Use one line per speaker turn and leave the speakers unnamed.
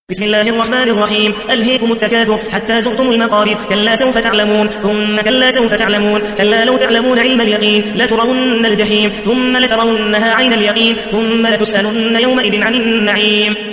بسم الله الرحمن الرحيم. ألهيكم التكاثر حتى زرتم المقابر كلا سوف تعلمون ثم كلا سوف تعلمون كلا لو تعلمون علم اليقين لترون الجحيم ثم لترونها عين اليقين ثم لتسألن يومئذ عن النعيم.